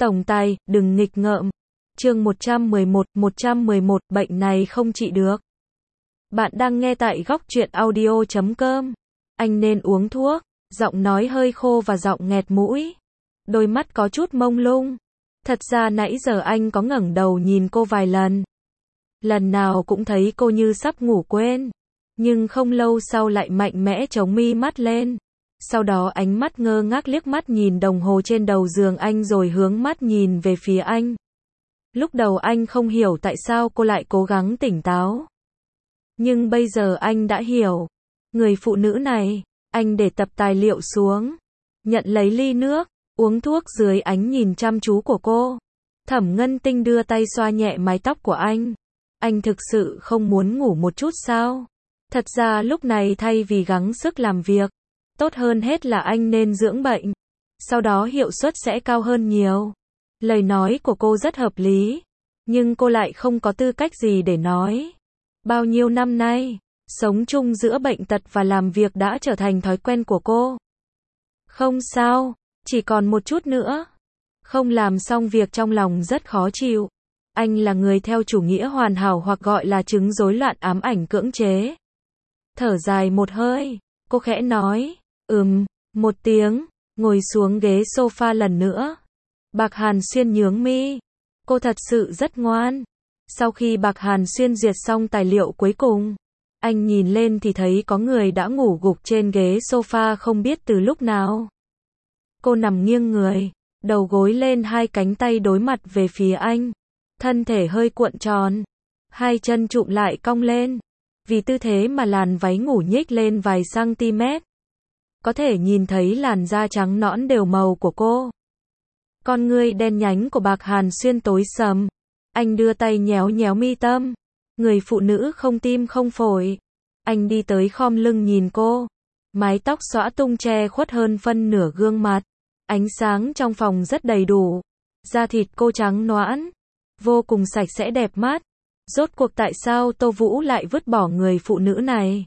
Tổng tài, đừng nghịch ngợm. Chương 111, bệnh này không trị được. Bạn đang nghe tại góc truyện audio.com. Anh nên uống thuốc. Giọng nói hơi khô và giọng nghẹt mũi. Đôi mắt có chút mông lung. Thật ra nãy giờ anh có ngẩng đầu nhìn cô vài lần. Lần nào cũng thấy cô như sắp ngủ quên. Nhưng không lâu sau lại mạnh mẽ chống mi mắt lên. Sau đó ánh mắt ngơ ngác liếc mắt nhìn đồng hồ trên đầu giường anh rồi hướng mắt nhìn về phía anh. Lúc đầu anh không hiểu tại sao cô lại cố gắng tỉnh táo. Nhưng bây giờ anh đã hiểu. Người phụ nữ này, anh để tập tài liệu xuống. Nhận lấy ly nước, uống thuốc dưới ánh nhìn chăm chú của cô. Thẩm Ngân Tinh đưa tay xoa nhẹ mái tóc của anh. Anh thực sự không muốn ngủ một chút sao? Thật ra lúc này thay vì gắng sức làm việc, tốt hơn hết là anh nên dưỡng bệnh. Sau đó hiệu suất sẽ cao hơn nhiều. Lời nói của cô rất hợp lý. Nhưng cô lại không có tư cách gì để nói. Bao nhiêu năm nay, sống chung giữa bệnh tật và làm việc đã trở thành thói quen của cô. Không sao, chỉ còn một chút nữa. Không làm xong việc trong lòng rất khó chịu. Anh là người theo chủ nghĩa hoàn hảo hoặc gọi là chứng rối loạn ám ảnh cưỡng chế. Thở dài một hơi, cô khẽ nói, một tiếng, ngồi xuống ghế sofa lần nữa. Bạc Hàn Xuyên nhướng mi. Cô thật sự rất ngoan. Sau khi Bạc Hàn Xuyên duyệt xong tài liệu cuối cùng, anh nhìn lên thì thấy có người đã ngủ gục trên ghế sofa không biết từ lúc nào. Cô nằm nghiêng người, đầu gối lên hai cánh tay đối mặt về phía anh. Thân thể hơi cuộn tròn, hai chân trụm lại cong lên. Vì tư thế mà làn váy ngủ nhích lên vài cm. Có thể nhìn thấy làn da trắng nõn đều màu của cô. Con ngươi đen nhánh của Bạc Hàn Xuyên tối sầm. Anh đưa tay nhéo nhéo mi tâm. Người phụ nữ không tim không phổi. Anh đi tới khom lưng nhìn cô. Mái tóc xõa tung che khuất hơn phân nửa gương mặt. Ánh sáng trong phòng rất đầy đủ. Da thịt cô trắng nõn, vô cùng sạch sẽ đẹp mắt. Rốt cuộc tại sao Tô Vũ lại vứt bỏ người phụ nữ này?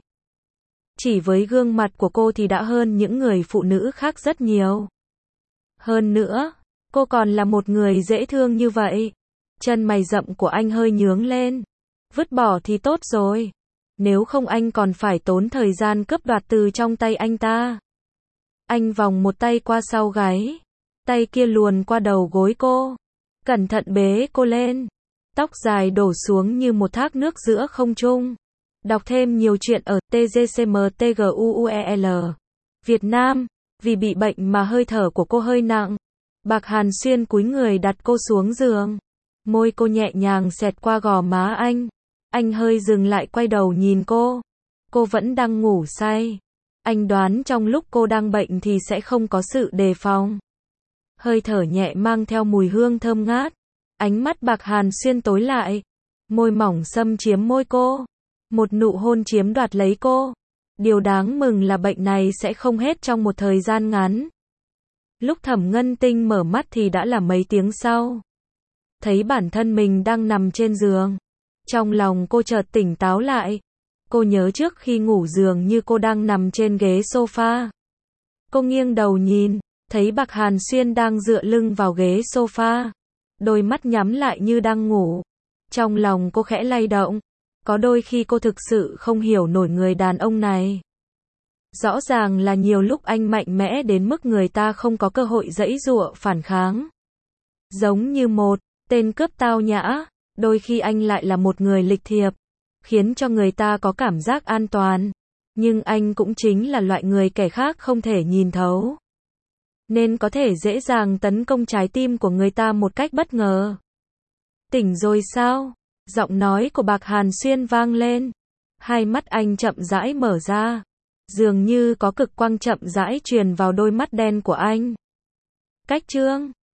Chỉ với gương mặt của cô thì đã hơn những người phụ nữ khác rất nhiều. Hơn nữa, cô còn là một người dễ thương như vậy. Chân mày rậm của anh hơi nhướng lên. Vứt bỏ thì tốt rồi. Nếu không anh còn phải tốn thời gian cướp đoạt từ trong tay anh ta. Anh vòng một tay qua sau gáy. Tay kia luồn qua đầu gối cô. Cẩn thận bế cô lên. Tóc dài đổ xuống như một thác nước giữa không trung. Đọc thêm nhiều chuyện ở tgcmtguel. Việt Nam, vì bị bệnh mà hơi thở của cô hơi nặng. Bạc Hàn Xuyên cúi người đặt cô xuống giường. Môi cô nhẹ nhàng xẹt qua gò má anh. Anh hơi dừng lại quay đầu nhìn cô. Cô vẫn đang ngủ say. Anh đoán trong lúc cô đang bệnh thì sẽ không có sự đề phòng. Hơi thở nhẹ mang theo mùi hương thơm ngát. Ánh mắt Bạc Hàn Xuyên tối lại. Môi mỏng xâm chiếm môi cô. Một nụ hôn chiếm đoạt lấy cô. Điều đáng mừng là bệnh này sẽ không hết trong một thời gian ngắn. Lúc Thẩm Ngân Tinh mở mắt thì đã là mấy tiếng sau. Thấy bản thân mình đang nằm trên giường. Trong lòng cô chợt tỉnh táo lại. Cô nhớ trước khi ngủ dường như cô đang nằm trên ghế sofa. Cô nghiêng đầu nhìn, thấy Bạc Hàn Xuyên đang dựa lưng vào ghế sofa. Đôi mắt nhắm lại như đang ngủ. Trong lòng cô khẽ lay động. Có đôi khi cô thực sự không hiểu nổi người đàn ông này. Rõ ràng là nhiều lúc anh mạnh mẽ đến mức người ta không có cơ hội giãy giụa phản kháng. Giống như một tên cướp tao nhã, đôi khi anh lại là một người lịch thiệp, khiến cho người ta có cảm giác an toàn. Nhưng anh cũng chính là loại người kẻ khác không thể nhìn thấu. Nên có thể dễ dàng tấn công trái tim của người ta một cách bất ngờ. Tỉnh rồi sao? Giọng nói của Bạc Hàn Xuyên vang lên. Hai mắt anh chậm rãi mở ra. Dường như có cực quang chậm rãi truyền vào đôi mắt đen của anh. Cách chương